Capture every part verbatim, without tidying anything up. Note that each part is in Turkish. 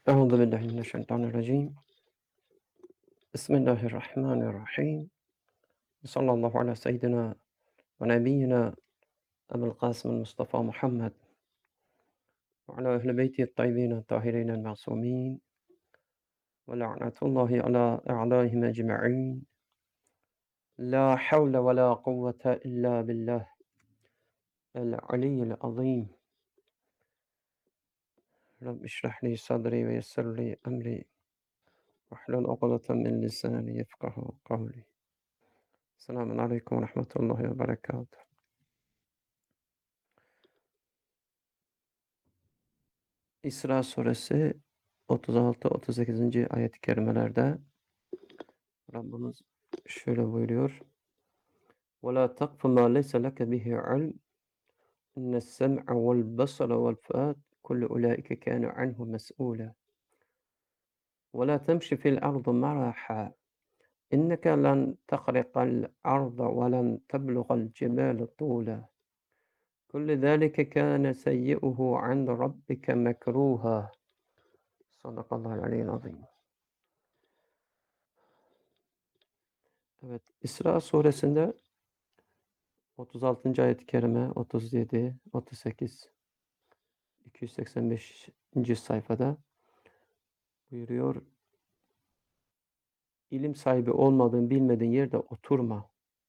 أعوذ بالله من الشيطان الرجيم. بسم الله الرحمن الرحيم. صلى الله على سيدنا ونبينا أبي القاسم المصطفى محمد وعلى أهل بيته الطيبين الطاهرين المعصومين، ولعنة الله على أعدائهم أجمعين. لا حول ولا قوة إلا بالله العلي العظيم. رب اشرح لي صدري ويسر لي أمري واحلل عقدة من لساني يفقه قولي. السلام عليكم ورحمة الله وبركاته. İsra suresi otuz altı otuz sekizinci ayet-i kerimelerde Rabbimiz şöyle buyuruyor. وَلَا تَقْفُ مَا لَيْسَ لَكَ بِهِ عِلْمٌ إِنَّ السَّمْعَ وَالْبَصَرَ وَالْفُؤَادَ كُلُّ أُولَٰئِكَ كَانَ عَنْهُ مسؤولا وَلَا تَمْشِ فِي الْأَرْضِ مَرَحًا إِنَّكَ لَنْ تَخْرِقَ الْأَرْضَ وَلَنْ تَبْلُغَ الْجِبَالَ طُولًا كُلُّ ذَٰلِكَ كَانَ سَيِّئُهُ عِندَ رَبِّكَ مَكْرُوهًا. Sadakallahul aliyyil azim. Evet, İsra suresinde otuz altıncı ayet-i kerime, otuz yedi, otuz sekiz, iki yüz seksen beşinci sayfada buyuruyor. İlim sahibi olmadığın, bilmediğin yerde oturma.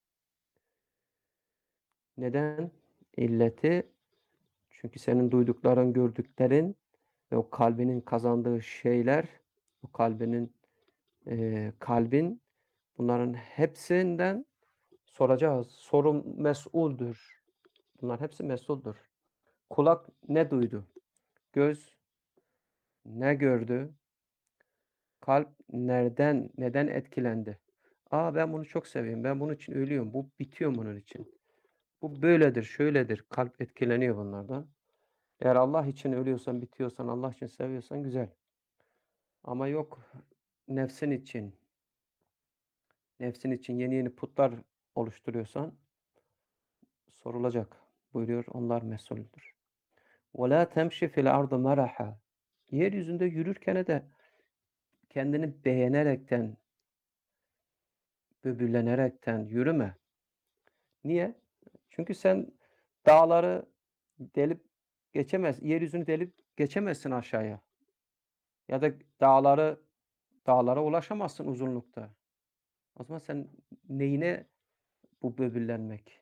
Neden? İlleti, çünkü senin duydukların, gördüklerin ve o kalbinin kazandığı şeyler, o kalbinin e, kalbin bunların hepsinden soracağız. Sorum mesuldür. Bunlar hepsi mesuldür. Kulak ne duydu? Göz ne gördü? Kalp nereden, neden etkilendi? Aa, ben bunu çok seviyorum. Ben bunun için ölüyorum. Bu bitiyor bunun için. Bu böyledir, şöyledir. Kalp etkileniyor bunlardan. Eğer Allah için ölüyorsan, bitiyorsan, Allah için seviyorsan güzel. Ama yok, nefsin için, nefsin için yeni yeni putlar oluşturuyorsan sorulacak. Buyuruyor, onlar mesuldür. وَلَا تَمْشِ فِي الْأَرْضِ مَرَحًا. Yeryüzünde yürürken de kendini beğenerekten, böbürlenerekten yürüme. Niye? Çünkü sen dağları delip geçemez, yeryüzünü delip geçemezsin aşağıya. Ya da dağları dağlara ulaşamazsın uzunlukta. O zaman sen neyine bu böbürlenmek?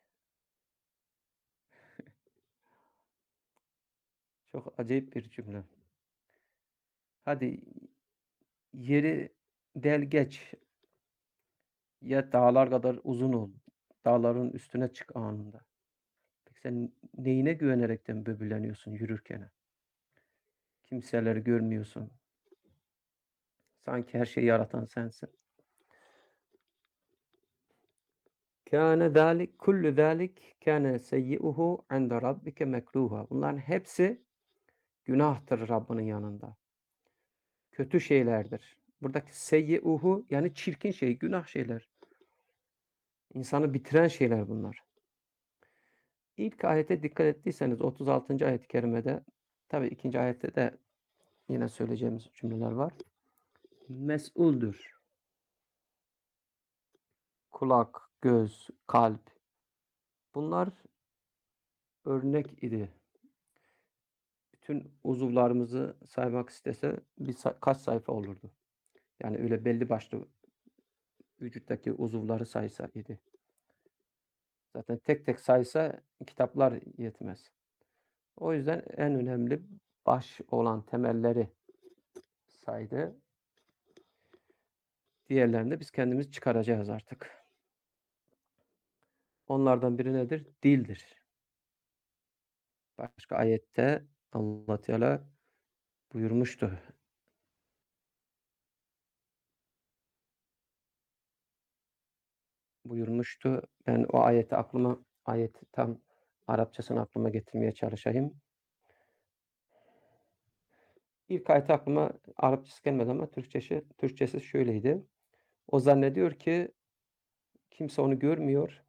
Çok acayip bir cümle. Hadi yeri del geç. Ya dağlar kadar uzun ol. Dağların üstüne çık anında. Peki sen neyine güvenerekten böbürleniyorsun yürürken? Kimseleri görmüyorsun. Sanki her şeyi yaratan sensin. Kâne zâlik, kullu zâlik kâne seyyi'uhu inde rabbike mekruha. Bunların hepsi günahtır Rabbinin yanında. Kötü şeylerdir. Buradaki seyyi'uhu yani çirkin şey, günah şeyler. İnsanı bitiren şeyler bunlar. İlk ayete dikkat ettiyseniz otuz altıncı ayet-i kerimede, tabi ikinci ayette de yine söyleyeceğimiz cümleler var. Mes'uldür. Kulak, göz, kalp. Bunlar örnek idi. Bütün uzuvlarımızı saymak istese bir sa- kaç sayfa olurdu. Yani öyle belli başlı vücuttaki uzuvları saysa idi. Zaten tek tek saysa kitaplar yetmez. O yüzden en önemli baş olan temelleri saydı. Diğerlerini de biz kendimiz çıkaracağız artık. Onlardan biri nedir? Dildir. Başka ayette Allah Teala buyurmuştu. Buyurmuştu. Ben o ayeti aklıma ayeti tam Arapçasını aklıma getirmeye çalışayım. İlk ayet aklıma Arapçası gelmedi ama Türkçesi, Türkçesi şöyleydi. O zannediyor ki kimse onu görmüyor.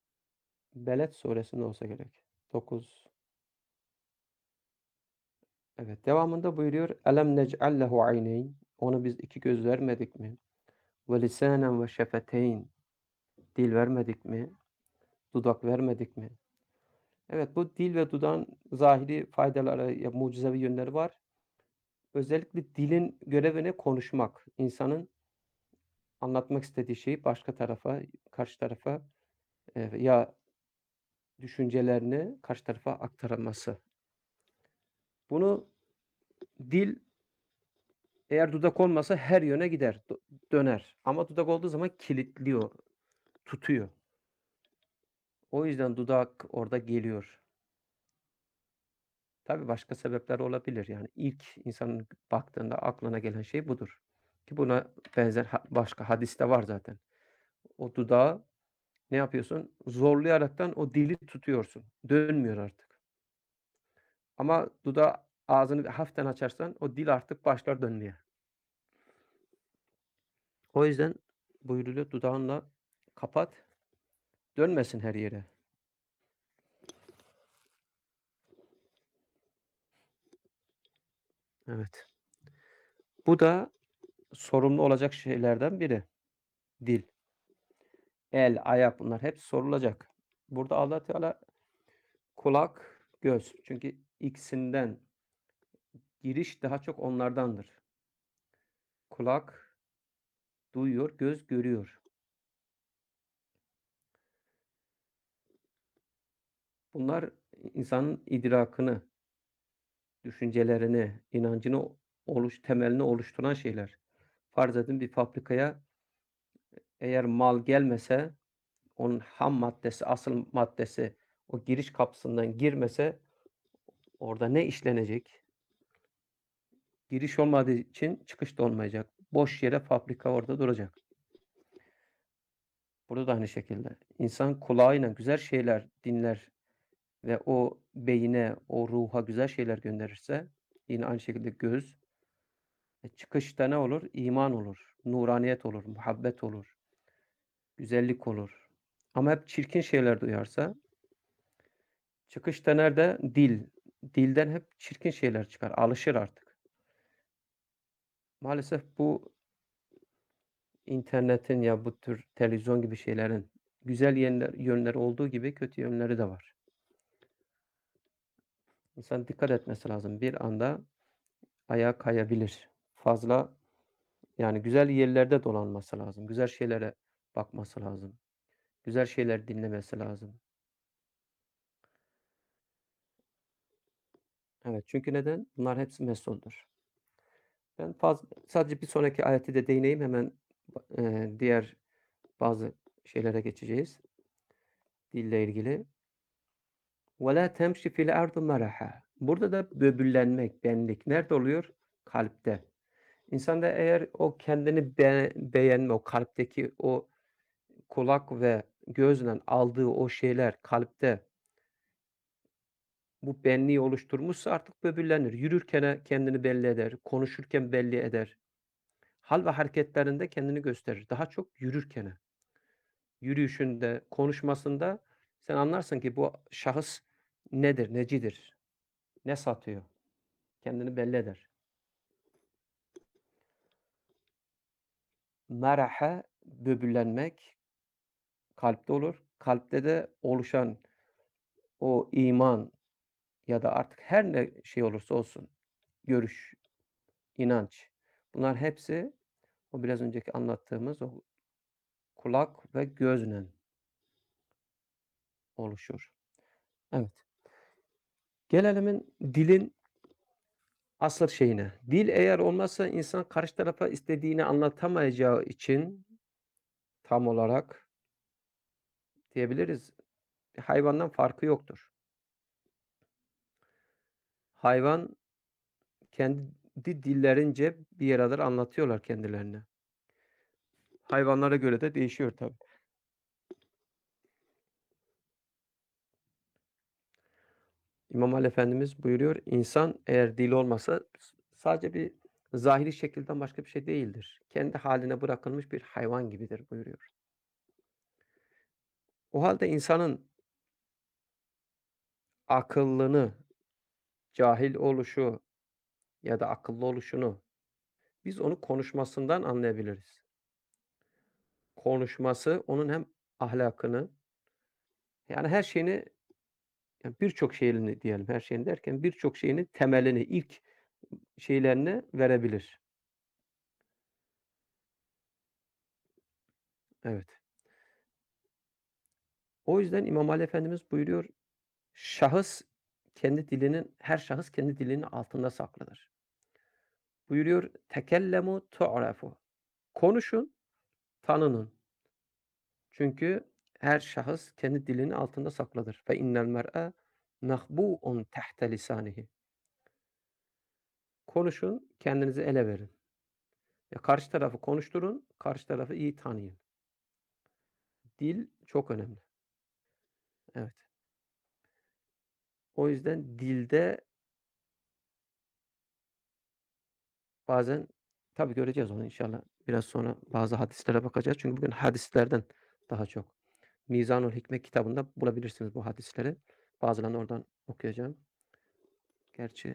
Beled suresinde olsa gerek. dokuz Evet, devamında buyuruyor, "Elem nec'al lehu ayneyn." Ona biz iki göz vermedik mi? "Ve lisânen ve şefeteyn." Dil vermedik mi? Dudak vermedik mi? Evet, bu dil ve dudağın zahiri faydaları, ya mucizevi yönleri var. Özellikle dilin görevi ne? Konuşmak. İnsanın anlatmak istediği şeyi başka tarafa, karşı tarafa, eee, ya düşüncelerini karşı tarafa aktarması. Bunu dil eğer dudak olmasa her yöne gider, dö döner ama dudak olduğu zaman kilitliyor, tutuyor. O yüzden dudak orada geliyor. Tabii başka sebepler olabilir. Yani ilk insanın baktığında aklına gelen şey budur. Ki buna benzer ha başka hadis de var zaten. O dudağı ne yapıyorsun? Zorlayaraktan o dili tutuyorsun. Dönmüyor artık. Ama dudağı ağzını hafiften açarsan o dil artık başlar dönmeye. O yüzden buyruluyor, dudağınla kapat, dönmesin her yere. Evet. Bu da sorumlu olacak şeylerden biri, dil. El, ayak bunlar hep sorulacak. Burada Allah Teala kulak, göz. Çünkü ikisinden giriş daha çok onlardandır. Kulak duyuyor, göz görüyor. Bunlar insanın idrakını, düşüncelerini, inancını oluş temelini oluşturan şeyler. Farz edin bir fabrikaya eğer mal gelmese, onun ham maddesi, asıl maddesi o giriş kapısından girmese orada ne işlenecek? Giriş olmadığı için çıkış da olmayacak. Boş yere fabrika orada duracak. Burada da aynı şekilde. İnsan kulağıyla güzel şeyler dinler ve o beyine, o ruha güzel şeyler gönderirse yine aynı şekilde göz, e, çıkışta ne olur? İman olur, nuraniyet olur, muhabbet olur, güzellik olur. Ama hep çirkin şeyler duyarsa çıkışta nerede? Dil. Dilden hep çirkin şeyler çıkar. Alışır artık. Maalesef bu internetin ya bu tür televizyon gibi şeylerin güzel yenler yönleri olduğu gibi kötü yönleri de var. İnsan dikkat etmesi lazım. Bir anda ayağa kayabilir. Fazla yani güzel yerlerde dolanması lazım. Güzel şeylere bakması lazım. Güzel şeyler dinlemesi lazım. Evet, çünkü neden? Bunlar hepsi mesuldur. Ben faz sadece bir sonraki ayete de değineyim hemen, eee, diğer bazı şeylere geçeceğiz dille ilgili. وَلَا تَمْشِ فِي الْأَرْضِ مَرَحًا. Burada da böbürlenmek, benlik nerede oluyor? Kalpte. İnsanda eğer o kendini be beğenme, o kalpteki o kulak ve gözle aldığı o şeyler kalpte bu benliği oluşturmuşsa artık böbürlenir. Yürürken kendini belli eder, konuşurken belli eder. Hal ve hareketlerinde kendini gösterir. Daha çok yürürken. Yürüyüşünde, konuşmasında sen anlarsın ki bu şahıs nedir, necidir, ne satıyor? Kendini belli eder. Meraha böbürlenmek kalpte olur. Kalpte de oluşan o iman ya da artık her ne şey olursa olsun, görüş, inanç. Bunlar hepsi o biraz önceki anlattığımız o kulak ve gözle oluşur. Evet. Gelelim dilin asıl şeyine. Dil eğer olmazsa insan karşı tarafa istediğini anlatamayacağı için tam olarak diyebiliriz, hayvandan farkı yoktur. Hayvan kendi dillerince bir yeradır anlatıyorlar kendilerini. Hayvanlara göre de değişiyor tabii. İmam Ali Efendimiz buyuruyor, insan eğer dili olmasa s sadece bir zahiri şekilden başka bir şey değildir. Kendi haline bırakılmış bir hayvan gibidir buyuruyor. O halde insanın akıllını, cahil oluşu, ya da akıllı oluşunu biz onu konuşmasından anlayabiliriz. Konuşması onun hem ahlakını, yani her şeyini, ya birçok şeyini diyelim, her şeyini derken birçok şeyini temelini, ilk şeylerini verebilir. Evet. O yüzden İmam Ali Efendimiz buyuruyor, şahıs kendi dilinin her şahıs kendi dilinin altında saklıdır. Buyuruyor, tekellemu tu'rafu. Konuşun, tanının. Çünkü her şahıs kendi dilinin altında saklıdır. Fe innel mer'e nahbu'un tahte lisanihi. Konuşun, kendinizi ele verin. Ya karşı tarafı konuşturun, karşı tarafı iyi tanıyın. Dil çok önemli. Evet. O yüzden dilde bazen tabii göreceğiz onu inşallah. Biraz sonra bazı hadislere bakacağız. Çünkü bugün hadislerden daha çok. Mizanul Hikmet kitabında bulabilirsiniz bu hadisleri. Bazılarını oradan okuyacağım. Gerçi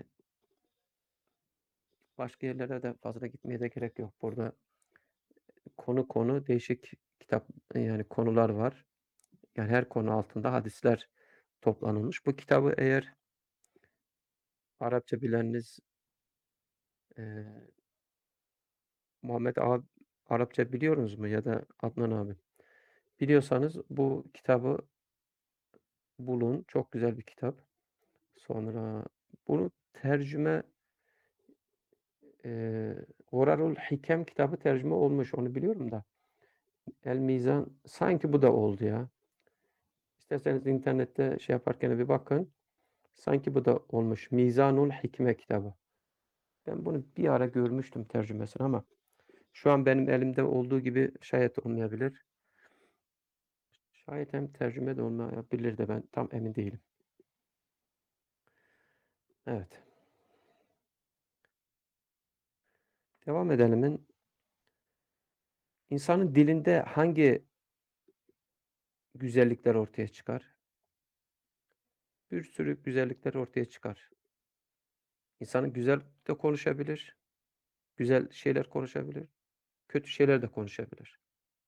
başka yerlere de fazla gitmeye de gerek yok. Burada konu konu değişik kitap, yani konular var. Yani her konu altında hadisler toplanılmış. Bu kitabı eğer Arapça bileniniz, eee, Muhammed abi Arapça biliyorsunuz mu ya da Adnan abi? Biliyorsanız bu kitabı bulun. Çok güzel bir kitap. Sonra bunu tercüme, eee, Gurarul Hikem kitabı tercüme olmuş. Onu biliyorum da. El Mizan sanki bu da oldu ya. İsterseniz internette şey yaparken bir bakın. Sanki bu da olmuş. Mizanul Hikme kitabı. Ben bunu bir ara görmüştüm tercümesini ama şu an benim elimde olduğu gibi şayet olmayabilir. Şayet hem tercüme de olmayabilir de ben tam emin değilim. Evet. Devam edelim. İnsanın dilinde hangi güzellikler ortaya çıkar? Bir sürü güzellikler ortaya çıkar. İnsanın güzel de konuşabilir, güzel şeyler konuşabilir, kötü şeyler de konuşabilir.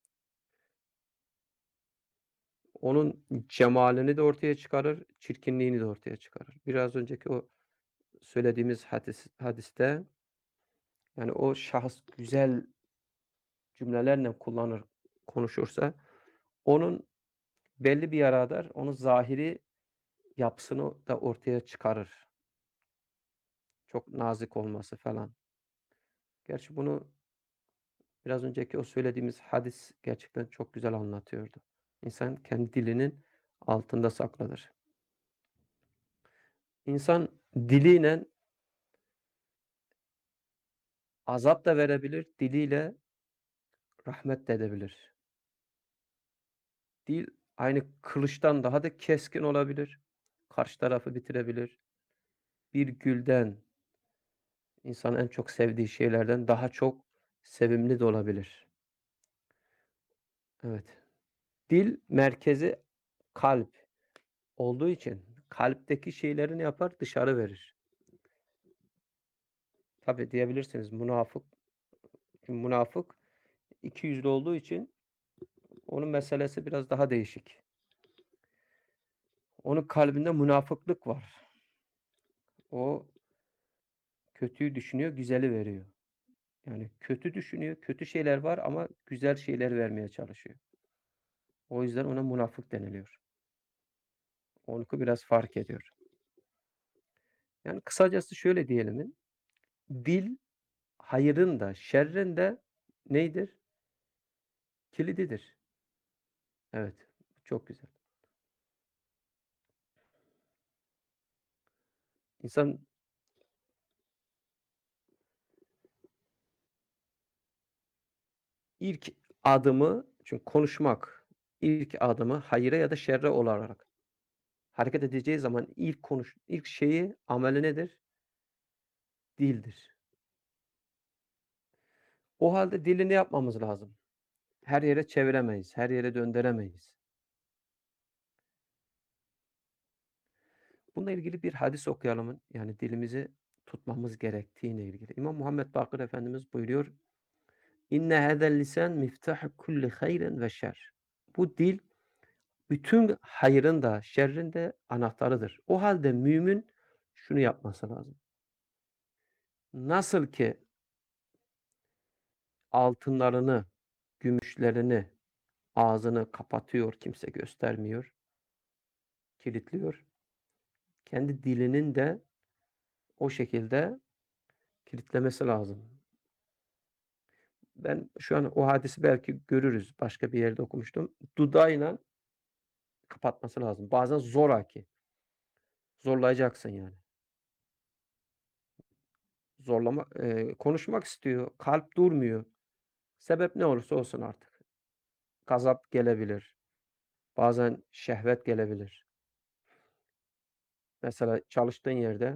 Onun cemalini de ortaya çıkarır, çirkinliğini de ortaya çıkarır. Biraz önceki o söylediğimiz hadis hadiste, yani o şahıs güzel cümlelerle kullanır, konuşursa onun belli bir yaradır, onun zahiri yapısını da ortaya çıkarır. Çok nazik olması falan. Gerçi bunu biraz önceki o söylediğimiz hadis gerçekten çok güzel anlatıyordu. İnsan kendi dilinin altında saklanır. İnsan diliyle azap da verebilir, diliyle rahmet de edebilir. Dil aynı kılıçtan daha da keskin olabilir. Karşı tarafı bitirebilir. Bir gülden, insanın en çok sevdiği şeylerden daha çok sevimli de olabilir. Evet. Dil merkezi kalp olduğu için kalpteki şeyleri ne yapar? Dışarı verir. Tabii diyebilirsiniz münafık münafık ikiyüzlü olduğu için onun meselesi biraz daha değişik. Onun kalbinde münafıklık var. O kötüyü düşünüyor, güzeli veriyor. Yani kötü düşünüyor, kötü şeyler var ama güzel şeyler vermeye çalışıyor. O yüzden ona münafık deniliyor. Onunki biraz fark ediyor. Yani kısacası şöyle diyelim, dil hayırın da şerrin de neydir? Kilididir. Evet, çok güzel. İnsan ilk adımı, çünkü konuşmak ilk adımı hayıra ya da şerre olarak hareket edeceği zaman ilk konuş ilk şeyi, ameli nedir? Dildir. O halde dili ne yapmamız lazım? Her yere çeviremeyiz, her yere döndüremeyiz. Bununla ilgili bir hadis okuyalım. Yani dilimizi tutmamız gerektiğine ilgili. İmam Muhammed Bakır Efendimiz buyuruyor, "İnne hâzel lisan miftâhu kulli hayrin ve şer." Bu dil bütün hayırın da şerrin de anahtarıdır. O halde mümin şunu yapması lazım. Nasıl ki altınlarını, gümüşlerini, ağzını kapatıyor, kimse göstermiyor, kilitliyor. Kendi dilinin de o şekilde kilitlemesi lazım. Ben şu an o hadisi belki görürüz. Başka bir yerde okumuştum. Dudağıyla kapatması lazım. Bazen zoraki. Zorlayacaksın yani. Zorlama eee, konuşmak istiyor. Kalp durmuyor. Sebep ne olursa olsun artık. Gazap gelebilir. Bazen şehvet gelebilir. Mesela çalıştığın yerde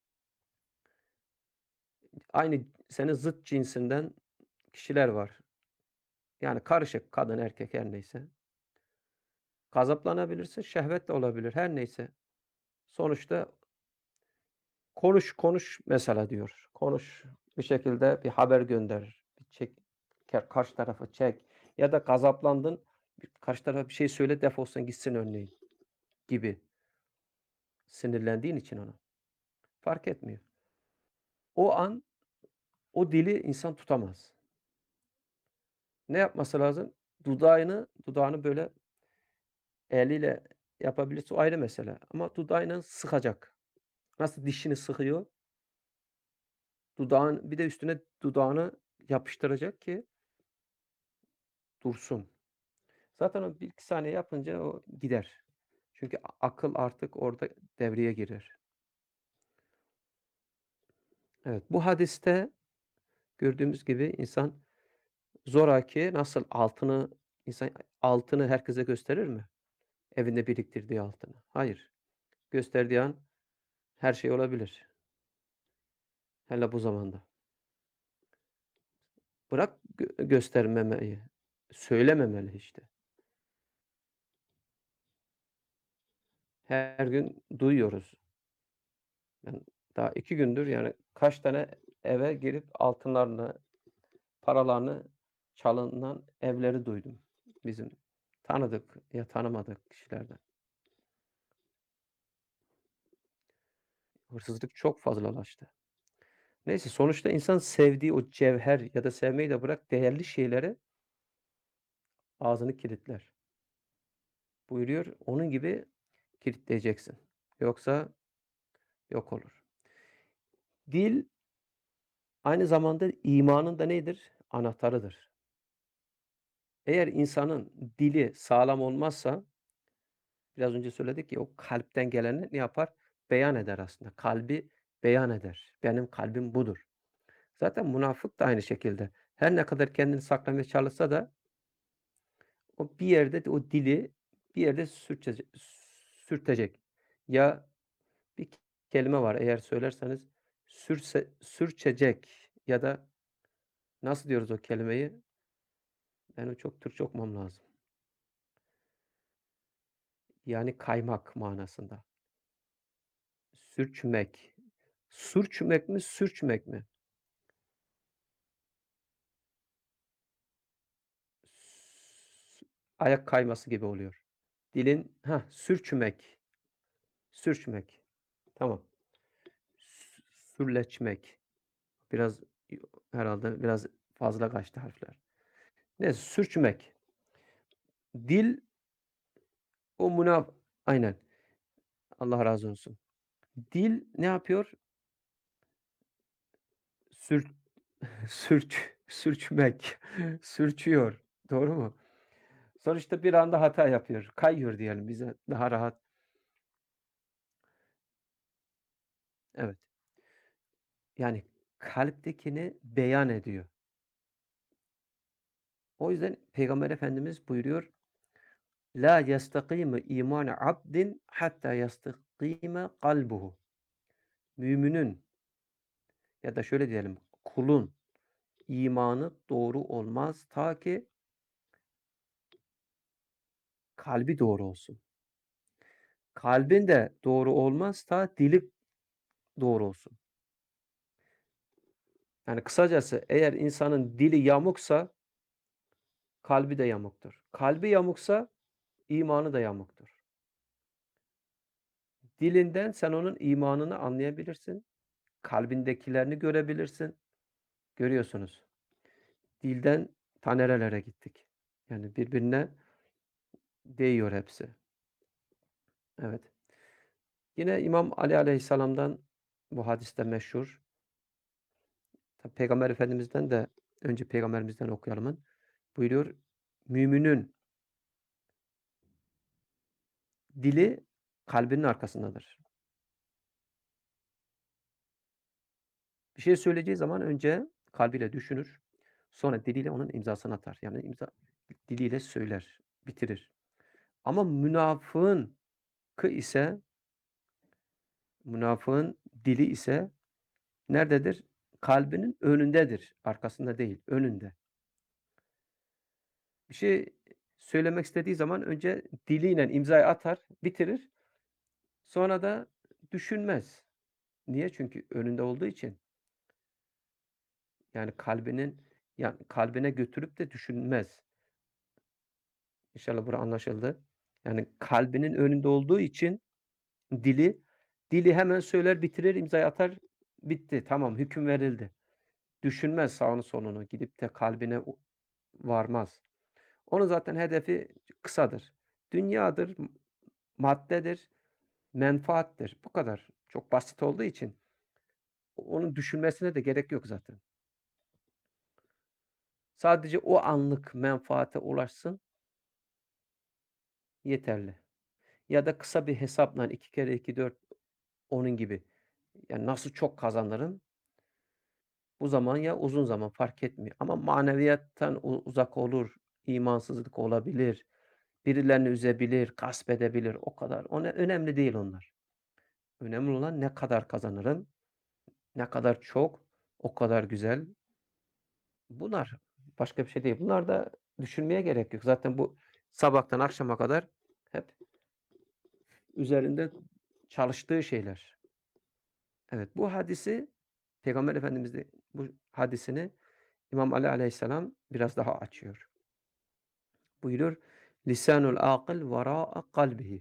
aynı senin zıt cinsinden kişiler var. Yani karışık kadın, erkek her neyse. Gazaplanabilirsin, şehvet de olabilir, her neyse. Sonuçta konuş, konuş mesela diyor. Konuş, bir şekilde bir haber gönder. Bir çek, ke karşı tarafa çek ya da gazaplandın, karşı tarafa bir şey söyle, defolsun gitsin örneğin gibi. Sinirlendiğin için ona. Fark etmiyor. O an o dili insan tutamaz. Ne yapması lazım? Dudağını dudağını böyle eliyle yapabilirse o ayrı mesele ama dudağıyla sıkacak. Nasıl dişini sıkıyor? Dudağın bir de üstüne dudağını yapıştıracak ki dursun. Zaten o bir iki saniye yapınca o gider. Çünkü a akıl artık orada devreye girer. Evet, bu hadiste gördüğümüz gibi insan zoraki nasıl altını insan altını herkese gösterir mi? Evinde biriktirdiği altını. Hayır. Gösterdiği an her şey olabilir. Hele bu zamanda. Bırak gö göstermemeyi, söylememeli işte. Her gün duyuyoruz. Ben daha iki gündür yani kaç tane eve girip altınlarını, paralarını çalınan evleri duydum. Bizim tanıdık ya tanımadık kişilerden. Hırsızlık çok fazlalaştı. Neyse sonuçta insan sevdiği o cevher ya da sevmeyi de bırak değerli şeylere ağzını kilitler. Buyuruyor, onun gibi kilitleyeceksin. Yoksa yok olur. Dil aynı zamanda imanın da nedir? Anahtarıdır. Eğer insanın dili sağlam olmazsa, biraz önce söyledik ya, o kalpten geleni ne yapar? Beyan eder aslında. Kalbi beyan eder. Benim kalbim budur. Zaten münafık da aynı şekilde. Her ne kadar kendini saklamaya çalışsa da o bir yerde de o dili bir yerde sürçece sürtecek. Ya bir kelime var eğer söylerseniz sürse sürçecek ya da nasıl diyoruz o kelimeyi? Benim çok Türkçe okumam lazım. Yani kaymak manasında. Sürçmek. Sürçmek mi, sürçmek mi? Sü ayak kayması gibi oluyor. Dilin hah, sürçmek, sürçmek. Tamam. Sü sürleçmek. Biraz y herhâlde biraz fazla kaçtı harfler. Neyse sürçmek. Dil o münaf aynen. Allah razı olsun. Dil ne yapıyor? Sür sürç sürçmek, sürçüyor. Doğru mu? Sonuçta bir anda hata yapıyor. Kayıyor diyelim bize daha rahat. Evet. Yani kalptekini beyan ediyor. O yüzden Peygamber Efendimiz buyuruyor, "La yestakîmu îmânu abdin hattâ yestakîme kalbuhu." Müminin ya da şöyle diyelim, kulun imanı doğru olmaz ta ki kalbi doğru olsun. Kalbin de doğru olmaz ta dili doğru olsun. Yani kısacası eğer insanın dili yamuksa kalbi de yamuktur. Kalbi yamuksa imanı da yamuktur. Dilinden sen onun imanını anlayabilirsin. Kalbindekilerini görebilirsin. Görüyorsunuz. Dilden ta nerelere gittik. Yani birbirine değiyor hepsi. Evet. Yine İmam Ali Aleyhisselam'dan bu hadis de meşhur. Tabii Peygamber Efendimiz'den de önce Peygamberimizden okuyalım. Buyuruyor, müminin dili kalbinin arkasındadır. Bir şey söyleyeceği zaman önce kalbiyle düşünür, sonra diliyle onun imzasını atar. Yani imza diliyle söyler, bitirir. Ama münafığın kı ise münafığın dili ise nerededir? Kalbinin önündedir, arkasında değil, önünde. Bir şey söylemek istediği zaman önce diliyle imzayı atar, bitirir. Sonra da düşünmez. Niye? Çünkü önünde olduğu için. Yani kalbinin yani kalbine götürüp de düşünmez. İnşallah bura anlaşıldı. Yani kalbinin önünde olduğu için dili dili hemen söyler, bitirir, imzayı atar, bitti. Tamam, hüküm verildi. Düşünmez sağını solunu, gidip de kalbine u varmaz. Onun zaten hedefi kısadır. Dünyadır, m maddedir, menfaattir. Bu kadar. Çok basit olduğu için onun düşünmesine de gerek yok zaten. Sadece o anlık menfaate ulaşsın, yeterli. Ya da kısa bir hesapla iki kere iki dört onun gibi. Yani nasıl çok kazanırım? Bu zaman ya uzun zaman fark etmiyor ama maneviyattan u uzak olur, imansızlık olabilir, birilerini üzebilir, gasp edebilir. O kadar. O ne önemli değil onlar. Önemli olan ne kadar kazanırım, ne kadar çok, o kadar güzel. Bunlar. Başka bir şey değil. Bunlar da düşünmeye gerek yok. Zaten bu sabahtan akşama kadar hep üzerinde çalıştığı şeyler. Evet, bu hadisi Peygamber Efendimiz de bu hadisini İmam Ali Aleyhisselam biraz daha açıyor. Buyurur, "Lisanul âkıl verâ'a kalbihi."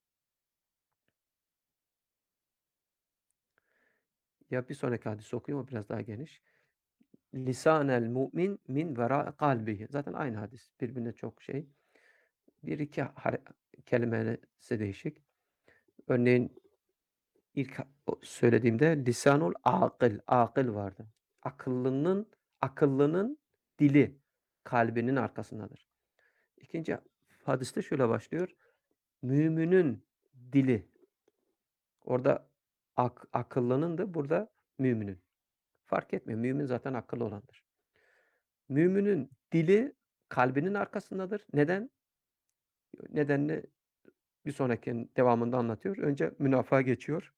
Ya bir sonraki hadisi okuyayım, o biraz daha geniş. "Lisanel mu'min min verâ'i kalbihi." Zaten aynı hadis. Birbirine çok şey. Bir iki hare kelimesi değişik. Örneğin ilk o söylediğimde lisanul akıl, akıl vardı. Akıllının akıllının dili kalbinin arkasındadır. İkinci hadiste şöyle başlıyor. Müminin dili. Orada ak akıllının da burada müminin. Fark etmiyor. Mümin zaten akıllı olandır. Müminin dili kalbinin arkasındadır. Neden? Nedenini bir sonrakinin devamında anlatıyor. Önce münafığa geçiyor.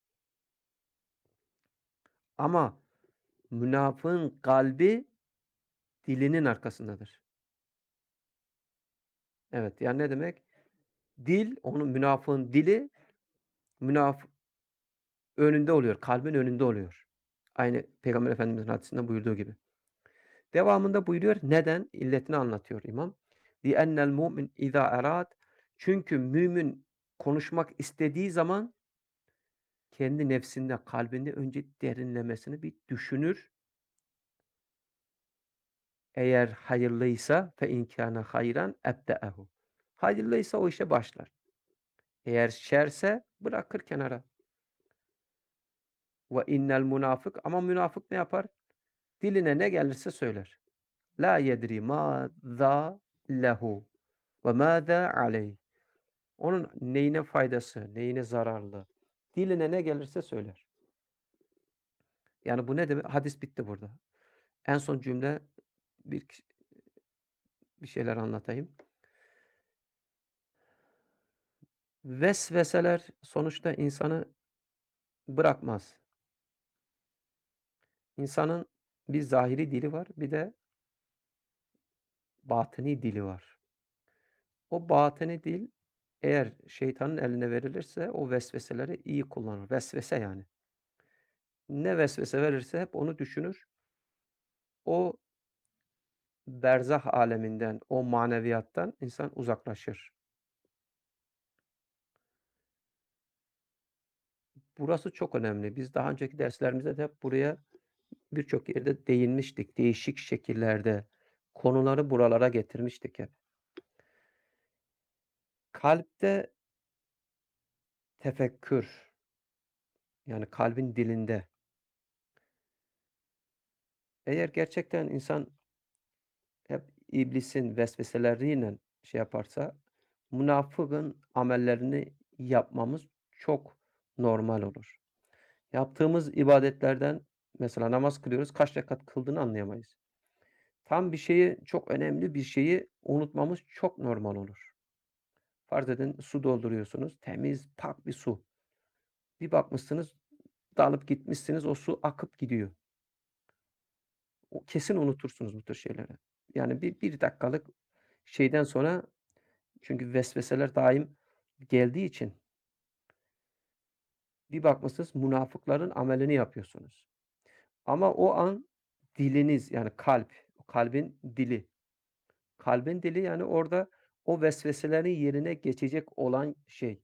Ama münafığın kalbi dilinin arkasındadır. Evet, yani ne demek? Dil, onun münafığın dili münaf önünde oluyor, kalbin önünde oluyor. Aynı Peygamber Efendimizin hadisinde buyurduğu gibi. Devamında buyuruyor, neden? İlletini anlatıyor imam. لِأَنَّ الْمُؤْمِنْ اِذَا اَرَادَ Çünkü mümin konuşmak istediği zaman kendi nefsinde, kalbinde önce derinlemesine bir düşünür. Eğer hayırlıysa فَاِنْ كَانَ خَيْرًا اَبْدَأَهُ Hayırlıysa o işe başlar. Eğer şerse bırakır kenara. Ve innel münafık ama münafık ne yapar? Diline ne gelirse söyler. La yedri mâzâ lehu ve mâzâ aleyh. Onun neyine faydası, neyine zararlı. Diline ne gelirse söyler. Yani bu ne demek? Hadis bitti burada. En son cümle bir bir şeyler anlatayım. Vesveseler sonuçta insanı bırakmaz. İnsanın bir zahiri dili var, bir de batini dili var. O batini dil eğer şeytanın eline verilirse o vesveseleri iyi kullanır. Vesvese yani. Ne vesvese verirse hep onu düşünür. o berzah aleminden, o maneviyattan insan uzaklaşır. Burası çok önemli. Biz daha önceki derslerimizde de hep buraya birçok yerde değinmiştik. Değişik şekillerde konuları buralara getirmiştik hep. Kalpte tefekkür, yani kalbin dilinde. Eğer gerçekten insan hep iblisin vesveseleriyle şey yaparsa, münafığın amellerini yapmamız çok normal olur. Yaptığımız ibadetlerden mesela namaz kılıyoruz, kaç rekat kıldığını anlayamayız. Tam bir şeyi, çok önemli bir şeyi unutmamız çok normal olur. Farz edin su dolduruyorsunuz, temiz, pak bir su. Bir bakmışsınız, dalıp gitmişsiniz, o su akıp gidiyor. O kesin unutursunuz bu tür şeyleri. Yani bir bir dakikalık şeyden sonra çünkü vesveseler daim geldiği için bir bakmışsınız münafıkların amelini yapıyorsunuz. Ama o an diliniz yani kalp, o kalbin dili. Kalbin dili yani orada o vesveselerin yerine geçecek olan şey.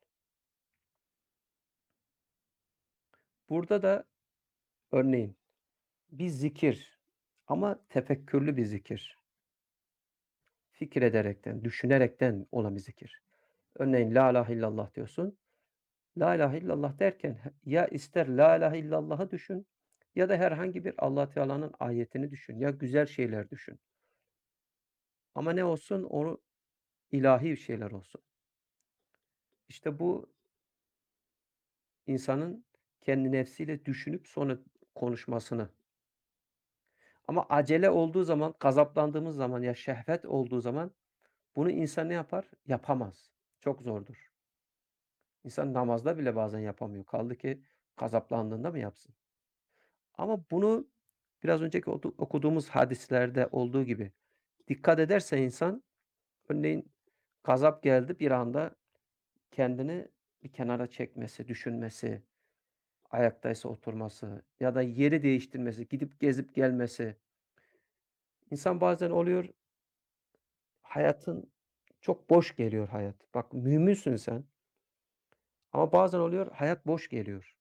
Burada da örneğin bir zikir ama tefekkürlü bir zikir. Fikrederekten, düşünerekten olan bir zikir. Örneğin la ilahe illallah diyorsun. La ilahe illallah derken he ya ister la ilahe illallah'ı düşün ya da herhangi bir Allah Teala'nın ayetini düşün. Ya güzel şeyler düşün. Ama ne olsun? Onu ilahi şeyler olsun. İşte bu insanın kendi nefsiyle düşünüp sonra konuşmasını. Ama acele olduğu zaman, gazaplandığımız zaman ya şehvet olduğu zaman bunu insan ne yapar? Yapamaz. Çok zordur. İnsan namazda bile bazen yapamıyor. Kaldı ki gazaplandığında mı yapsın? Ama bunu biraz önceki odu okuduğumuz hadislerde olduğu gibi dikkat ederse insan, örneğin gazap geldi, bir anda kendini bir kenara çekmesi, düşünmesi, ayaktaysa oturması ya da yeri değiştirmesi, gidip gezip gelmesi. İnsan bazen oluyor, hayatın çok boş geliyor hayat. Bak müminsin sen ama bazen oluyor hayat boş geliyor.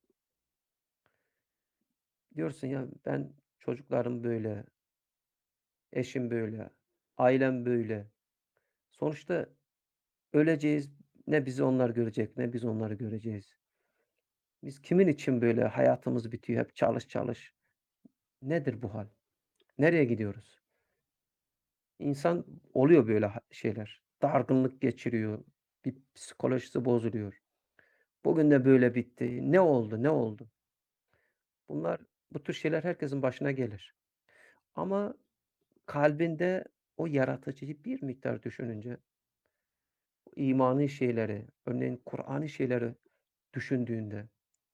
Diyorsun ya ben çocuklarım böyle, eşim böyle, ailem böyle. Sonuçta öleceğiz. Ne bizi onlar görecek, ne biz onları göreceğiz. Biz kimin için böyle hayatımız bitiyor, hep çalış çalış. Nedir bu hal? Nereye gidiyoruz? İnsan oluyor böyle ha şeyler. Dargınlık geçiriyor. Bir psikolojisi bozuluyor. Bugün de böyle bitti. Ne oldu, ne oldu? Bunlar, bu tür şeyler herkesin başına gelir. Ama kalbinde o yaratıcıyı bir miktar düşününce, imani şeyleri, örneğin Kur'ani şeyleri düşündüğünde,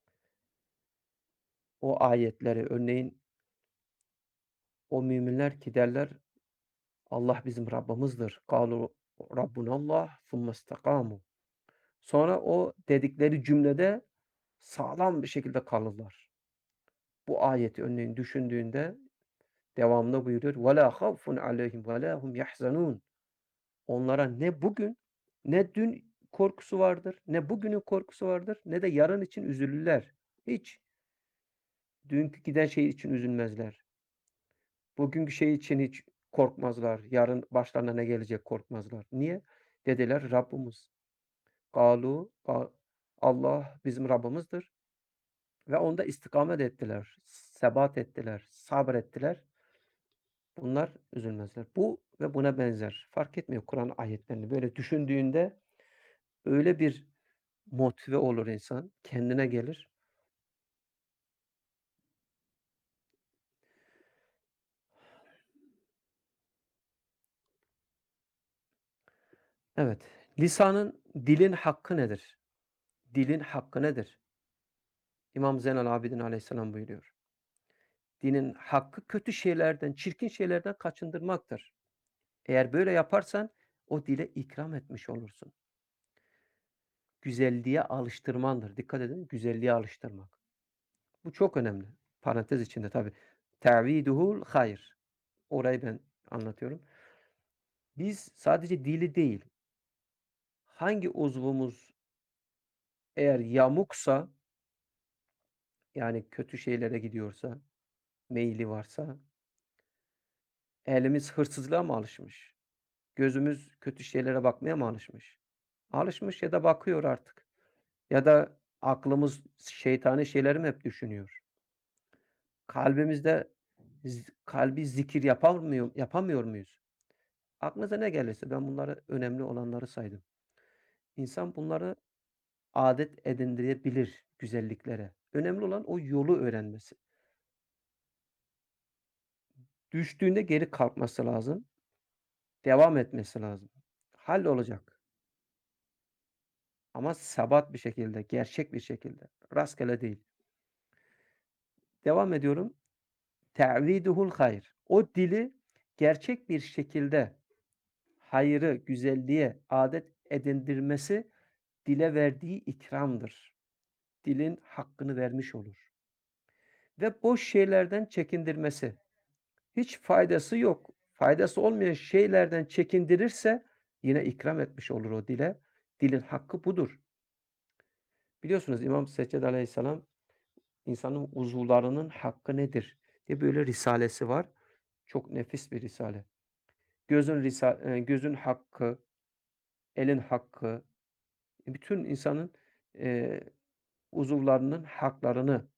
o ayetleri, örneğin o müminler ki derler, Allah bizim Rabbimizdir. "Kâlu Rabbunallah thumme istekâmû." Sonra o dedikleri cümlede sağlam bir şekilde kalırlar. Bu ayeti örneğin düşündüğünde devamında buyuruyor, وَلَا خَوْفٌ عَلَيْهِمْ وَلَا هُمْ يَحْزَنُونَ. Onlara ne bugün ne dün korkusu vardır, ne bugünün korkusu vardır, ne de yarın için üzülürler. Hiç. Dünkü giden şey için üzülmezler. Bugünkü şey için hiç korkmazlar. Yarın başlarına ne gelecek korkmazlar. Niye? Dediler Rabbimiz. Kalu ka Allah bizim Rabbimizdir ve onda istikamet ettiler, sebat ettiler, sabrettiler. Bunlar üzülmezler. Bu ve buna benzer. Fark etmiyor Kur'an ayetlerini. Böyle düşündüğünde öyle bir motive olur insan, kendine gelir. Evet. Lisanın, dilin hakkı nedir? Dilin hakkı nedir? İmam Zeynel Abidin Aleyhisselam buyuruyor. Dinin hakkı kötü şeylerden, çirkin şeylerden kaçındırmaktır. Eğer böyle yaparsan o dile ikram etmiş olursun. Güzelliğe alıştırmandır. Dikkat edin, güzelliğe alıştırmak. Bu çok önemli. Parantez içinde tabii. Te'viduhul hayr. Orayı ben anlatıyorum. Biz sadece dili değil, hangi uzvumuz eğer yamuksa, yani kötü şeylere gidiyorsa, meyli varsa, elimiz hırsızlığa mı alışmış? Gözümüz kötü şeylere bakmaya mı alışmış? Alışmış ya da bakıyor artık. Ya da aklımız şeytani şeyleri mi hep düşünüyor? Kalbimizde z kalbi zikir yapamıyor yapamıyor muyuz? Aklınıza ne gelirse ben bunları önemli olanları saydım. İnsan bunları adet edindirebilir güzelliklere. Önemli olan o yolu öğrenmesi. Düştüğünde geri kalkması lazım. Devam etmesi lazım. Hallolacak ama sebat bir şekilde, gerçek bir şekilde. Rastgele değil. Devam ediyorum. Te'viduhul hayr. O dili gerçek bir şekilde hayrı, güzelliğe adet edindirmesi dile verdiği ikramdır. Dilin hakkını vermiş olur. Ve boş şeylerden çekindirmesi. Hiç faydası yok. Faydası olmayan şeylerden çekindirirse yine ikram etmiş olur o dile. Dilin hakkı budur. Biliyorsunuz İmam Seccad Aleyhisselam insanın uzuvlarının hakkı nedir diye böyle risalesi var. Çok nefis bir risale. Gözün risa eee, gözün hakkı, elin hakkı, bütün insanın, eee, uzuvlarının haklarını,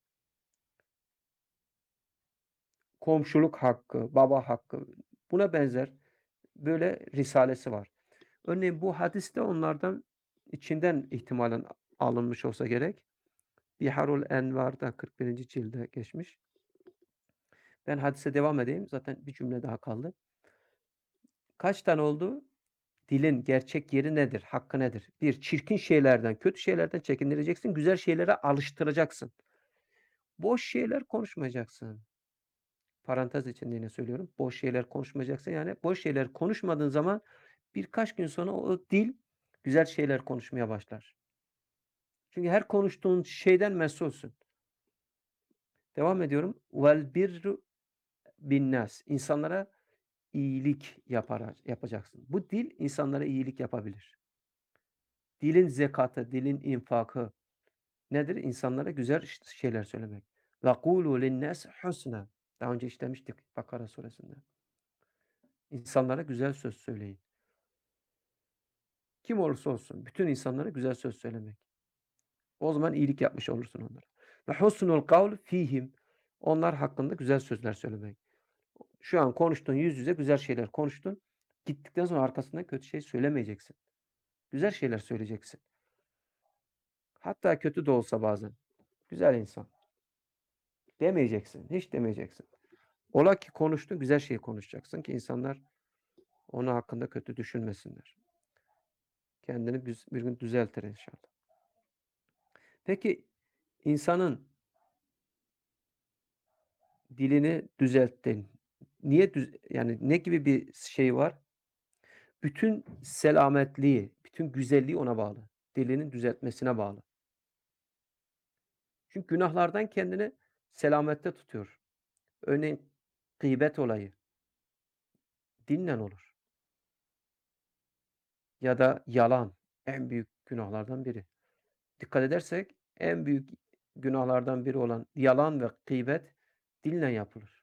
komşuluk hakkı, baba hakkı, buna benzer böyle risalesi var. Örneğin bu hadis de onlardan içinden ihtimalen alınmış olsa gerek. Biharul Envar'da kırk birinci cilde geçmiş. Ben hadise devam edeyim. Zaten bir cümle daha kaldı. Kaç tane oldu? Dilin gerçek yeri nedir? Hakkı nedir? Bir, çirkin şeylerden, kötü şeylerden çekindireceksin. Güzel şeylere alıştıracaksın. Boş şeyler konuşmayacaksın. Parantez içinde yine söylüyorum. Boş şeyler konuşmayacaksın. Yani boş şeyler konuşmadığın zaman birkaç gün sonra o dil güzel şeyler konuşmaya başlar. Çünkü her konuştuğun şeyden mesulsün. Devam ediyorum. Vel birru binnas. İnsanlara iyilik yapara yapacaksın. Bu dil insanlara iyilik yapabilir. Dilin zekatı, dilin infakı nedir? İnsanlara güzel ş şeyler söylemek. Ve kulu linnâs husna. Daha önce işlemiştik Bakara suresinde. İnsanlara güzel söz söyleyin. Kim olursa olsun bütün insanlara güzel söz söylemek. O zaman iyilik yapmış olursun onlara. Ve husnul kavl fihim. Onlar hakkında güzel sözler söylemek. Şu an konuştun, yüz yüze güzel şeyler konuştun. Gittikten sonra arkasından kötü şey söylemeyeceksin. Güzel şeyler söyleyeceksin. Hatta kötü de olsa bazen. Güzel insan. Demeyeceksin. Hiç demeyeceksin. Ola ki konuştun, güzel şey konuşacaksın ki insanlar onun hakkında kötü düşünmesinler. Kendini bir bir gün düzeltir inşallah. Peki insanın dilini düzelttin. Niye düz yani ne gibi bir şey var? Bütün selametliği, bütün güzelliği ona bağlı. Dilinin düzeltmesine bağlı. Çünkü günahlardan kendini selamette tutuyor. Örneğin gıybet olayı dinle olur ya da yalan en büyük günahlardan biri. Dikkat edersek en büyük günahlardan biri olan yalan ve gıybet dille yapılır.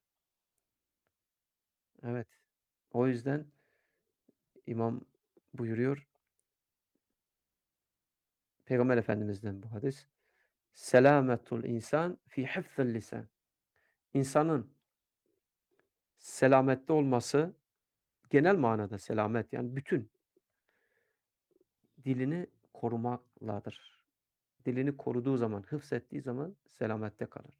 Evet. O yüzden İmam buyuruyor, Peygamber Efendimiz'den bu hadis. Selametul insan fi hifzil lisan. İnsanın selamette olması genel manada selamet yani bütün dilini korumakladır. Dilini koruduğu zaman, hıfzettiği zaman selamette kalır.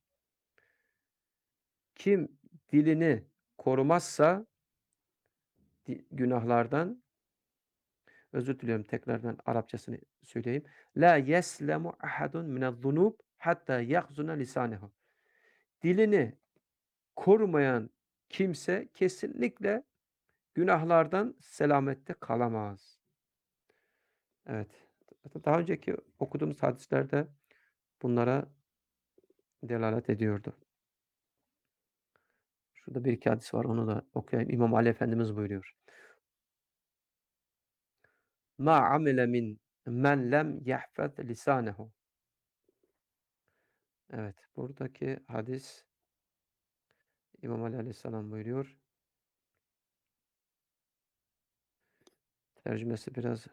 Kim dilini korumazsa di günahlardan özür diliyorum tekrardan Arapçasını söyleyeyim. La yeslemu ahadun minez-zunub hatta yahzuna lisanehu. Dilini korumayan kimse kesinlikle günahlardan selamette kalamaz. Evet. Daha önceki okuduğumuz hadislerde bunlara delalet ediyordu. Şurada bir iki hadis var, onu da okuyayım. İmam Ali Efendimiz buyuruyor. "Ma amile min men lem yahfaz lisanehu." Evet, buradaki hadis İmam Ali Aleyhisselam buyuruyor. Tercümesi biraz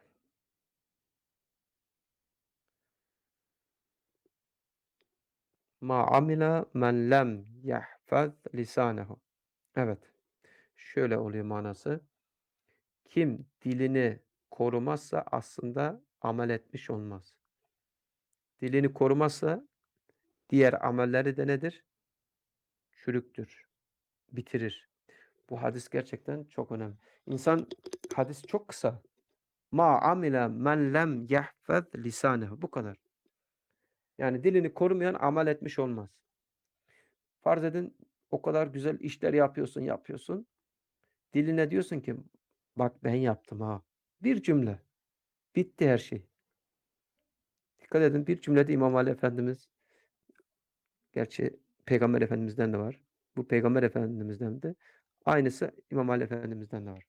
"Ma amile men lem yahfaz lisanehu." Evet, şöyle oluyor manası. Kim dilini korumazsa aslında amel etmiş olmaz. Dilini korumazsa diğer amelleri de nedir? Çürüktür, bitirir. Bu hadis gerçekten çok önemli. İnsan hadis çok kısa. Ma amile men lem yahfaz lisanehu. Bu kadar. Yani dilini korumayan amel etmiş olmaz. Farz edin o kadar güzel işler yapıyorsun, yapıyorsun. Diline diyorsun ki bak ben yaptım ha. Bir cümle. Bitti her şey. Dikkat edin bir cümlede İmam Ali Efendimiz, gerçi Peygamber Efendimiz'den de var. Bu Peygamber Efendimiz'den de aynısı İmam Ali Efendimiz'den de var.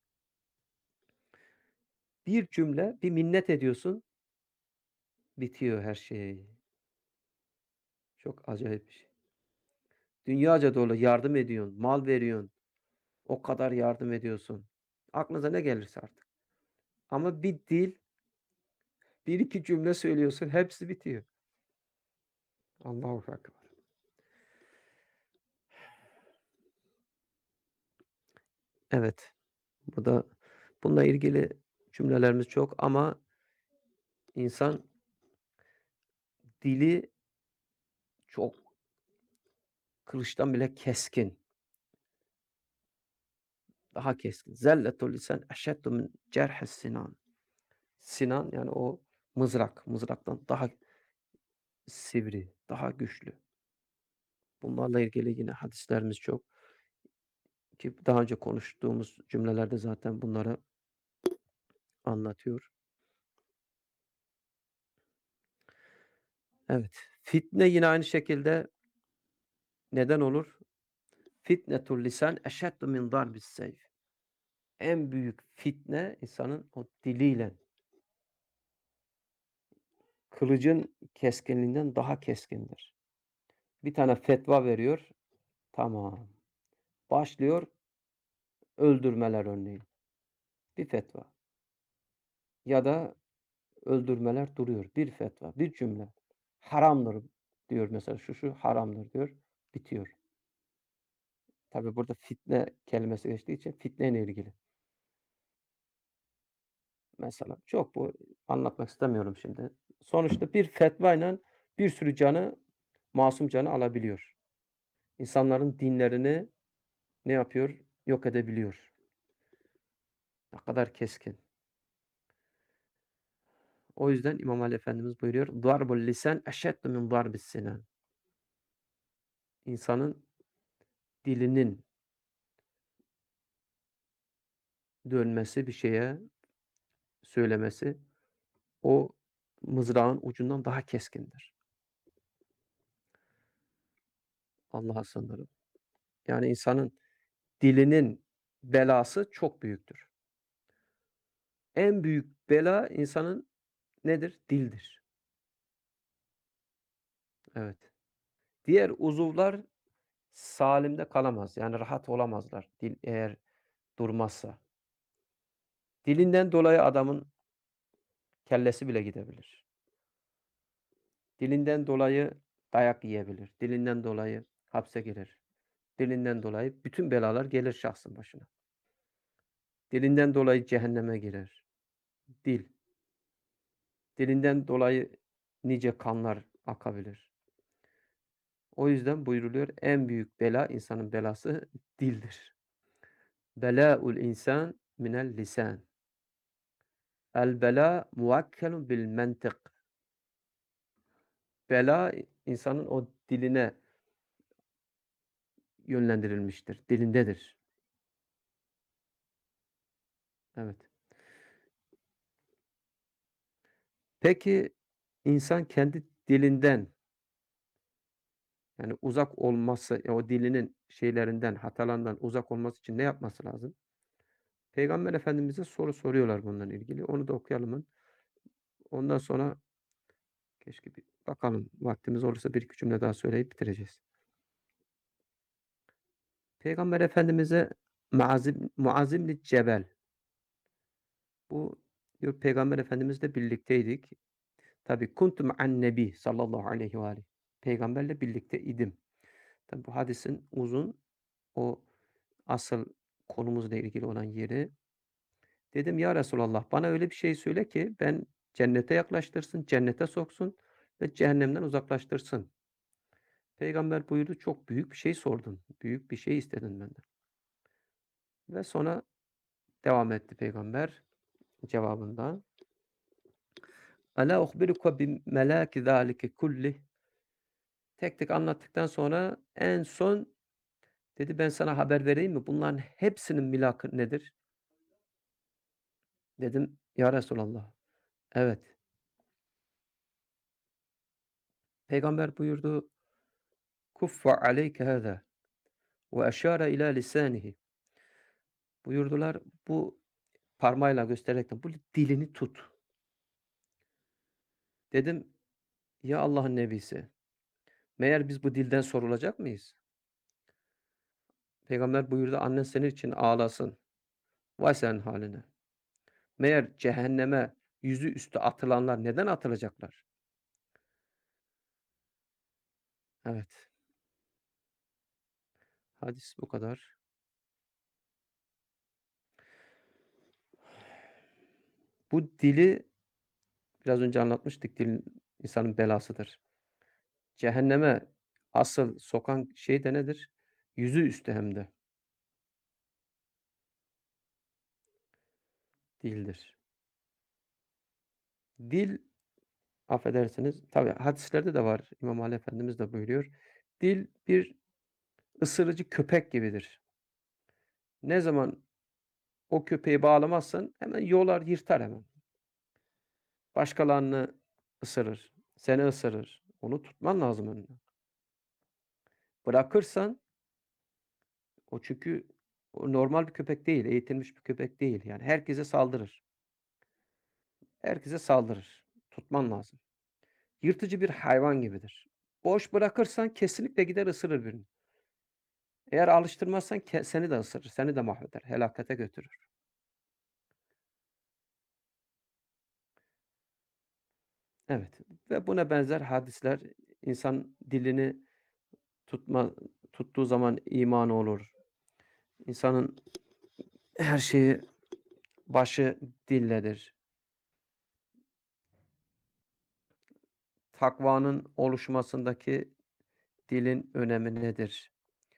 Bir cümle, bir minnet ediyorsun, bitiyor her şey. Çok acayip bir şey. Dünyaca dolu yardım ediyorsun, mal veriyorsun. O kadar yardım ediyorsun. Aklınıza ne gelirse artık. Ama bir dil, bir iki cümle söylüyorsun, hepsi bitiyor. Allahu Ekber. Evet. Bu da bununla ilgili cümlelerimiz çok ama insan dili çok kılıçtan bile keskin. Daha keskin. Zelletul lisan eşeddu min cerhis sinan. Sinan yani o mızrak. Mızraktan daha sivri, daha güçlü. Bunlarla ilgili yine hadislerimiz çok. Ki daha önce konuştuğumuz cümlelerde zaten bunları anlatıyor. Evet. Fitne yine aynı şekilde neden olur? Fitnetul lisan eşeddu min darbis seyf. En büyük fitne insanın o diliyle, kılıcın keskinliğinden daha keskindir. Bir tane fetva veriyor, tamam. Başlıyor öldürmeler örneğin. Bir fetva. Ya da öldürmeler duruyor. Bir fetva, bir cümle. Haramdır diyor mesela şu şu haramdır diyor. Bitiyor. Tabi burada fitne kelimesi geçtiği için fitneyle ilgili. Mesela çok bu anlatmak istemiyorum şimdi. Sonuçta bir fetvayla bir sürü canı, masum canı alabiliyor. İnsanların dinlerini ne yapıyor? Yok edebiliyor. Ne kadar keskin. O yüzden İmam Ali Efendimiz buyuruyor. "Darbul lisan eşeddu min darbis sinan." İnsanın dilinin dönmesi, bir şeye söylemesi, o mızrağın ucundan daha keskindir. Allah'a sığınırım. Yani insanın dilinin belası çok büyüktür. En büyük bela insanın nedir? Dildir. Evet. Diğer uzuvlar salimde kalamaz. Yani rahat olamazlar dil eğer durmazsa. Dilinden dolayı adamın kellesi bile gidebilir. Dilinden dolayı dayak yiyebilir. Dilinden dolayı hapse girer. Dilinden dolayı bütün belalar gelir şahsın başına. Dilinden dolayı cehenneme girer. Dil. Dilinden dolayı nice kanlar akabilir. O yüzden buyruluyor en büyük bela insanın belası dildir. Belâul insan minel lisan. El bela muvakkelun bil mentık. Bela insanın o diline yönlendirilmiştir. Dilindedir. Evet. Peki insan kendi dilinden Yani uzak olması, ya o dilinin şeylerinden, hatalarından uzak olması için ne yapması lazım? Peygamber Efendimiz'e soru soruyorlar bununla ilgili. Onu da okuyalım. Ondan sonra keşke bir bakalım, vaktimiz olursa bir iki cümle daha söyleyip bitireceğiz. Peygamber Efendimiz'e Muaz ibn Muaz ibn Cebel, bu diyor Peygamber Efendimizle birlikteydik. Tabii kuntu ma'an nebi sallallahu aleyhi ve âlihِ. Peygamberle birlikte idim. Tabii bu hadisin uzun, o asıl konumuzla ilgili olan yeri. Dedim ya Resulallah, bana öyle bir şey söyle ki ben cennete yaklaştırsın, cennete soksun ve cehennemden uzaklaştırsın. Peygamber buyurdu, çok büyük bir şey sordun. Büyük bir şey istedin benden. Ve sonra devam etti peygamber cevabında. Ela uhbiruka bi melâki zâlike kullih. Tek tek anlattıktan sonra en son dedi, ben sana haber vereyim mi? Bunların hepsinin milakı nedir? Dedim ya Resulallah. Evet. Peygamber buyurdu. Kuffe aleyke hâzâ ve eşâre ilâ lisânihi. Buyurdular, bu parmağıyla göstererekten bu dilini tut. Dedim ya Allah'ın nebisi, meğer biz bu dilden sorulacak mıyız? Peygamber buyurdu, annen senin için ağlasın. Vay senin haline. Meğer cehenneme yüzü üstü atılanlar neden atılacaklar? Evet, hadis bu kadar. Bu dili biraz önce anlatmıştık, dil insanın belasıdır. Cehenneme asıl sokan şey de nedir? Yüzü üstü hem de dildir. Dil, affedersiniz, tabii hadislerde de var, İmam Ali Efendimiz de buyuruyor. Dil bir ısırıcı köpek gibidir. Ne zaman o köpeği bağlamazsan hemen yolar, yırtar hemen. Başkalarını ısırır, seni ısırır. Onu tutman lazım önüne. Bırakırsan o, çünkü o normal bir köpek değil, eğitilmiş bir köpek değil. Yani herkese saldırır. Herkese saldırır. Tutman lazım. Yırtıcı bir hayvan gibidir. Boş bırakırsan kesinlikle gider ısırır birini. Eğer alıştırmazsan ke seni de ısırır, seni de mahveder, helakete götürür. Evet ve buna benzer hadisler, insan dilini tutma tuttuğu zaman imanı olur. İnsanın her şeyi, başı dilledir. Takvanın oluşmasındaki dilin önemi nedir?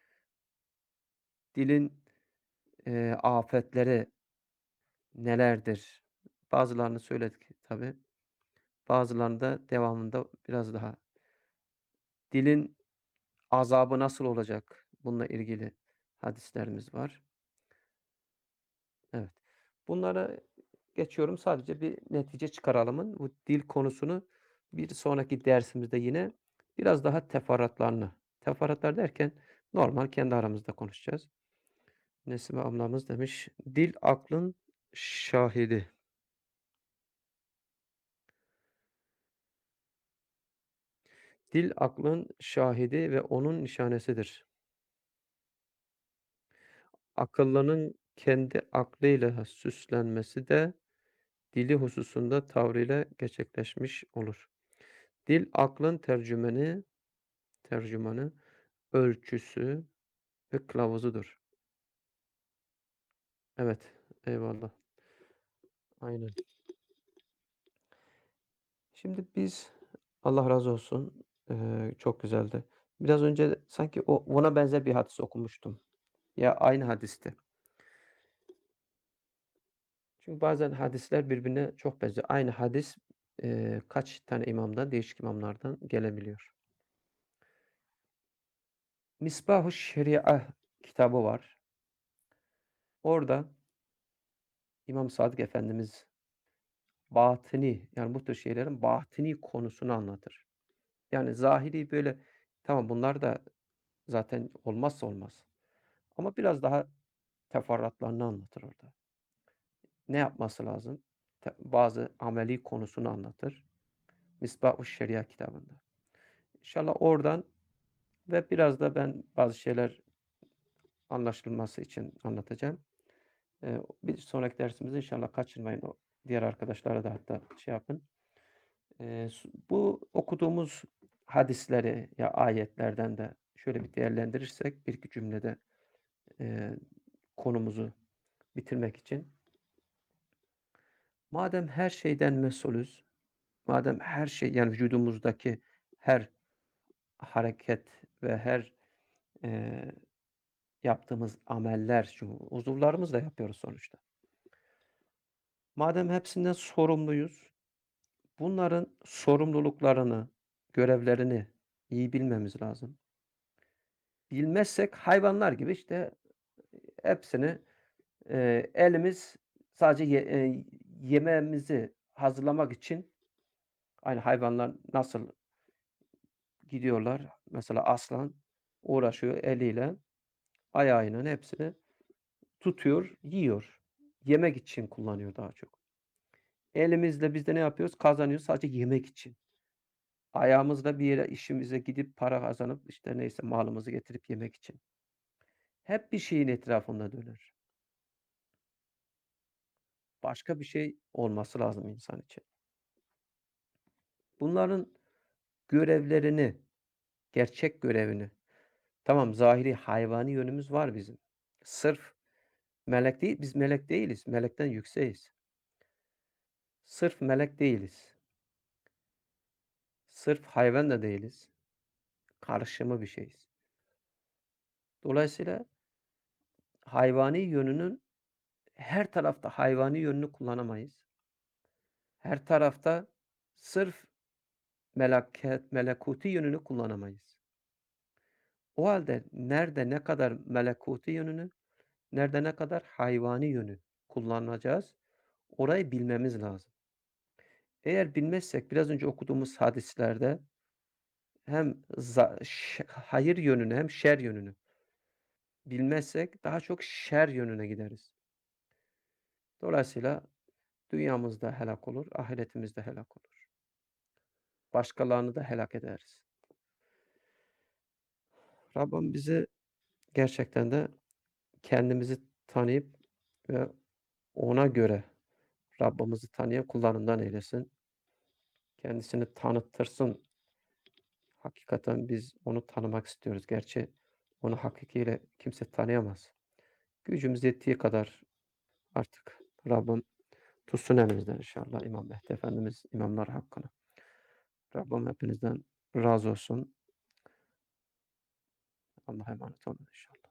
Dilin, eee, afetleri nelerdir? Bazılarını söyledik tabii. Bazılarını da devamında biraz daha. Dilin azabı nasıl olacak? Bununla ilgili hadislerimiz var. Evet. Bunlara geçiyorum. Sadece bir netice çıkaralımın. Bu dil konusunu bir sonraki dersimizde yine biraz daha teferruatlarını, teferruatlar derken normal kendi aramızda konuşacağız. Nesime ablamız demiş, dil aklın şahidi. Dil aklın şahidi ve onun nişanesidir. Akıllının kendi aklıyla süslenmesi de dili hususunda tavrıyla gerçekleşmiş olur. Dil aklın tercümeni, tercümanı, ölçüsü ve kılavuzudur. Evet, eyvallah. Aynen. Şimdi biz, Allah razı olsun, eee, çok güzeldi. Biraz önce sanki o ona benzer bir hadis okumuştum. Ya aynı hadisti. Çünkü bazen hadisler birbirine çok benziyor. Aynı hadis, eee, kaç tane imamdan, değişik imamlardan gelebiliyor. Misbah-ı Şeriah kitabı var. Orada İmam Sadık Efendimiz batini, yani bu tür şeylerin batini konusunu anlatır. Yani zahiri böyle Tamam, bunlar da zaten olmazsa olmaz ama biraz daha teferruatlarını anlatır orada. Ne yapması lazım? Te bazı ameli konusunu anlatır. Misbâhü'ş-Şeri'a kitabında. İnşallah oradan ve biraz da ben bazı şeyler anlaşılması için anlatacağım. Eee, bir sonraki dersimizi inşallah kaçırmayın. O diğer arkadaşlara da hatta şey yapın. Eee, su bu okuduğumuz hadisleri ya ayetlerden de şöyle bir değerlendirirsek bir iki cümlede, eee, konumuzu bitirmek için. Madem her şeyden mesulüz, madem her şey yani vücudumuzdaki her hareket ve her, eee, yaptığımız ameller çünkü uzuvlarımızla yapıyoruz sonuçta. Madem hepsinden sorumluyuz, bunların sorumluluklarını, görevlerini iyi bilmemiz lazım. Bilmezsek hayvanlar gibi, işte, hepsini, eee, elimiz sadece ye eee, yemeğimizi hazırlamak için aynı hayvanlar nasıl gidiyorlar, mesela aslan uğraşıyor eliyle, ayağıyla hepsini tutuyor, yiyor. Yemek için kullanıyor daha çok. Elimizle biz de ne yapıyoruz? Kazanıyoruz sadece yemek için. Ayağımızla bir yere işimize gidip para kazanıp, işte, neyse malımızı getirip yemek için. Hep bir şeyin etrafında döner. Başka bir şey olması lazım insan için. Bunların görevlerini, gerçek görevini tamam zahiri hayvani yönümüz var bizim. Sırf melek değil biz melek değiliz. Melekten yükseğiz. Sırf melek değiliz. Sırf hayvan da değiliz. Karışımı bir şeyiz. Dolayısıyla hayvani yönünün her tarafta hayvani yönünü kullanamayız. Her tarafta sırf melaket melekuti yönünü kullanamayız. O hâlde nerede ne kadar melekuti yönünü, nerede ne kadar hayvani yönü kullanacağız, orayı bilmemiz lazım. Eğer bilmezsek biraz önce okuduğumuz hadislerde hem za ş hayır yönünü hem şer yönünü bilmezsek daha çok şer yönüne gideriz. Dolayısıyla dünyamız da helak olur, ahiretimiz de helak olur. Başkalarını da helak ederiz. Rabbim bizi gerçekten de kendimizi tanıyıp ve ona göre Rabbimizi tanıyan kullarından eylesin. Kendisini tanıttırsın. Hakikaten biz onu tanımak istiyoruz. Gerçi onu hakikiyle kimse tanıyamaz. Gücümüz yettiği kadar artık Rabbim tutsun elimizden inşallah İmam Mehdi Efendimiz imamlar hakkını. Rabbim hepinizden razı olsun. Allah'a emanet olun inşallah.